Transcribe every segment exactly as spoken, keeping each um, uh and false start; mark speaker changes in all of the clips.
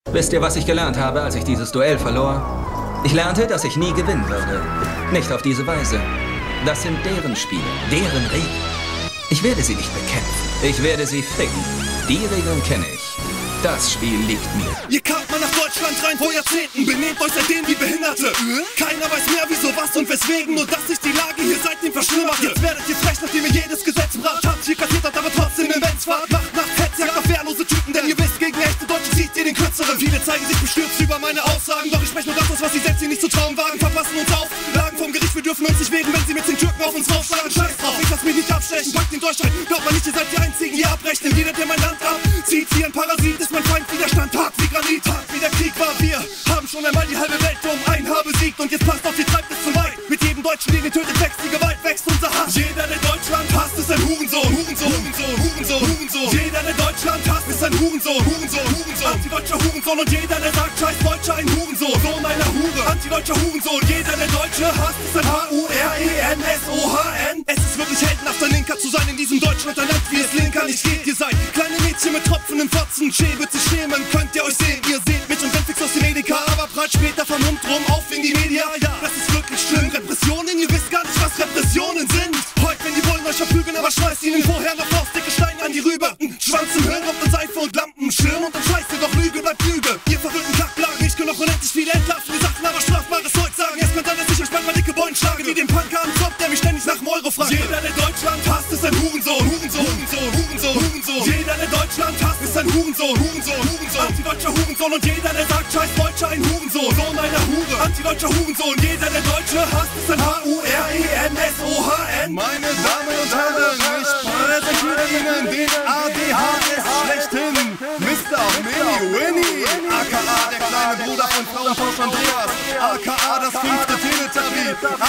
Speaker 1: Wisst ihr, was ich gelernt habe, als ich dieses Duell verlor? Ich lernte, dass ich nie gewinnen würde. Nicht auf diese Weise. Das sind deren Spiele, deren Regeln. Ich werde sie nicht bekämpfen. Ich werde sie ficken. Die Regeln kenne ich. Das Spiel liegt mir.
Speaker 2: Ihr kamt mal nach Deutschland rein vor Jahrzehnten, benehmt euch seitdem wie Behinderte. Keiner weiß mehr wieso, was und weswegen, nur dass sich die Lage hier seitdem verschlimmert. Jetzt werdet ihr frech, nachdem ihr jedes Gesetz bracht. Habt hier kassiert, habt aber trotzdem Events fahrt. Macht nach Fettjagd auf wehrlose Typen, denn ihr wisst, gegen echte Deutsche zieht ihr den Kürzeren. Viele zeigen sich bestürzt über meine Aussagen, doch ich spreche nur das aus, was sie selbst hier nicht zu trauen wagen. Verpassen uns auf, Lagen vom Gericht, wir dürfen uns nicht wehren, wenn sie mit den Türken auf uns raufschlagen. Scheiß drauf, ich lass mich nicht abstechen, packt den Deutschland. Glaubt man nicht, ihr seid die Einzigen, die abrechnen. Jeder, der mein Land abzieht wie ein Parasit, ist mein Feind. Widerstand hart wie Granit, hart wie der Krieg war. Wir haben schon einmal die halbe Welt um ein Haar besiegt und jetzt passt auf, ihr treibt es zu weit. Mit jedem Deutschen, den ihr tötet, wächst die Gewalt, wächst unser Hass. Jeder, der Deutschland hasst, ist ein Hurensohn, Hurensohn, Hurensohn, Hurensohn, Hurensohn. Jeder, der Deutschland hasst, ist ein Hurensohn, Hurensohn, Hurensohn. Antideutscher Hurensohn und jeder, der sagt, scheiß Deutscher, ein Hurensohn, Sohn einer Hure. Antideutscher Hurensohn, jeder, der Deutsche hasst, ist ein H U R E N S O H N. Es ist wirklich heldenhaft, ein Linker zu sein in diesem Deutschland, ein Land, wie es Linker nicht geht. Ihr seid kleine Mädchen mit tropfenden Fotzen, Schee wird sich schämen, könnt ihr euch sehen. Ihr seht mich und rennt fix aus dem Edeka, aber prallt später vernummt rum auf in die Media. Ja, das ist wirklich schlimm. Repressionen, ihr wisst gar nicht, was Repressionen sind. Heute, wenn die wollen euch verprügeln, aber schmeißt ihnen vorher noch faustdicke Steine an die Rübe. Schwanz im Hirn, Rauch und Seife und Lampen, Schirm und dann scheißt ihr doch Lüge bleibt Lüge. Ihr verrückten Kackblagen, ich kann noch unendlich viele entlarven, die Sachen, aber strafbares Zeug sagen. Es könnte sein, dass ich euch bald mal dicke Beulen schlage, wie den Punker am Zopf, der mich ständig nach dem Euro fragt. Jeder, der Deutschland hasst, ist ein Hurensohn, Hurensohn, Hurensohn, Hurensohn, Hurensohn. Jeder, der Deutschland hasst, ist ein Hurensohn, Hurensohn, Hurensohn. Antideutscher Hurensohn und jeder, der sagt, scheiß Deutscher, ein Hurensohn, Sohn einer Hure. Antideutscher Hurensohn, jeder, der Deutsche hasst, ist ein H U R E N S O H N. Meine Damen und Herren, ich präsentiere Ihnen den A D H S schlechthin, Mister Mini Winnie, aka der kleine Bruder von Frauenfrosch Andreas, aka das fünfte Teletubby,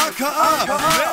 Speaker 2: aka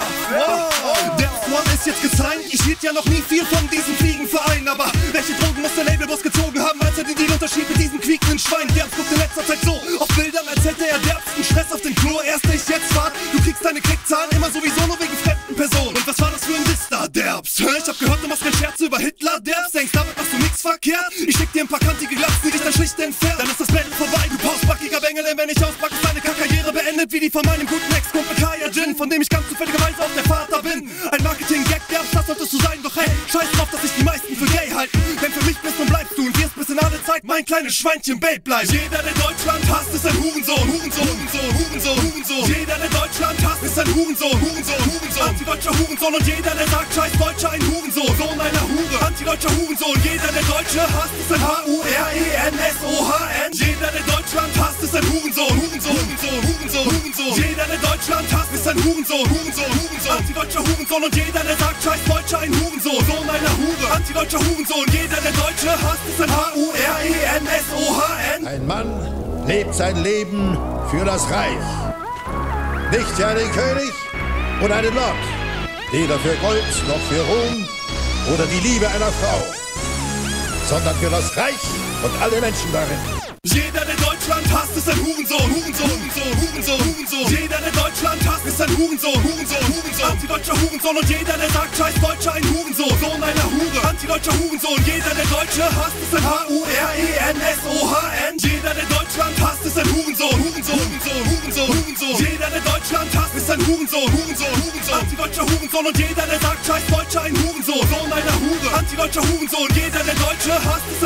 Speaker 2: der Der One ist jetzt gesigned, ich hielt ja noch nie viel von diesem Fliegenverein, aber welche Drogen muss der Labelboss gezogen haben, als er den Deal-Unterschied mit diesem quiekenden Schwein? Der guckt in letzter Zeit so auf Bildern, als hätte er derbsten Stress auf den Klo. Erst ich, jetzt Fahrt, du kriegst deine Klickzahlen immer sowieso nur wegen fremden Personen. Und was war das für ein Diss da, Derbs? Ich hab gehört, du machst keinen Scherz über Hitler, Derbs. Denkst, damit machst du nix verkehrt? Ich schick dir ein paar kantige Glatzen, die dich dann schlicht entfernen. Dann ist das Battle vorbei, du pausbackiger Bengel, denn wenn ich auspacke, ist deine Karriere beendet, wie die von meinem guten Ex-Kumpel Kaya Jin, von dem ich ganz zufälligerweise auch der Vater bin. Ein Marketing-Gag, Derbs, das solltest du sein, doch hey, scheiß drauf, dass sich die meisten für gay halten. Denn für mich bist und bleibst du und wirst bis in alle Zeit mein kleines Schweinchen Babe bleiben. Jeder, der Deutschland hasst, ist ein Hurensohn, Hurensohn, Hurensohn, Hurensohn, Hurensohn. Jeder, der Deutschland hasst, ist ein Hurensohn, Hurensohn, Hurensohn. Antideutscher Hurensohn und jeder, der sagt, scheiß Deutscher, ein Hurensohn, Sohn einer Hure. Antideutscher Hurensohn, jeder, der Deutsche hasst, ist ein H U R E N S O H N. Jeder, der Deutschland hasst, ist ein Hurensohn, Hurensohn, Hurensohn, Hurensohn, Hurensohn. Jeder, der Deutschland hasst, ist ein Hurensohn, Hurensohn, Hurensohn. Antideutscher Hurensohn und jeder, der sagt, scheiß Deutscher, ein Hurensohn, Sohn einer Hure. Antideutscher Hurensohn, jeder, der Deutsche hasst, ist ein H U R E N S O H N.
Speaker 3: Ein Mann lebt sein Leben für das Reich. Nicht für einen König oder einen Lord, weder für Gold noch für Ruhm oder die Liebe einer Frau, sondern für das Reich und alle Menschen darin.
Speaker 2: Jeder, der Deutschland hasst, ist ein Hurensohn, Hurensohn, Hurensohn, Hurensohn, Hurensohn. Jeder, der Deutschland hasst, ist ein Hurensohn, Hurensohn, Hurensohn. Antideutscher Hurensohn und jeder, der sagt, scheiß Deutscher, ein Hurensohn, Sohn einer Hure. Antideutscher Hurensohn, jeder, der Deutsche hasst, ist ein H U R E N S O H N. Jeder, der Deutschland hasst, ist ein Hurensohn, Hurensohn, Hurensohn, Hurensohn, Hurensohn. Jeder, der Deutschland hasst, ist ein Hurensohn, Hurensohn, Hurensohn. Antideutscher Hurensohn und jeder, der sagt, scheiß Deutscher, ein Hurensohn, Sohn einer Hure. Antideutscher Hurensohn, jeder, der Deutsche hasst, ist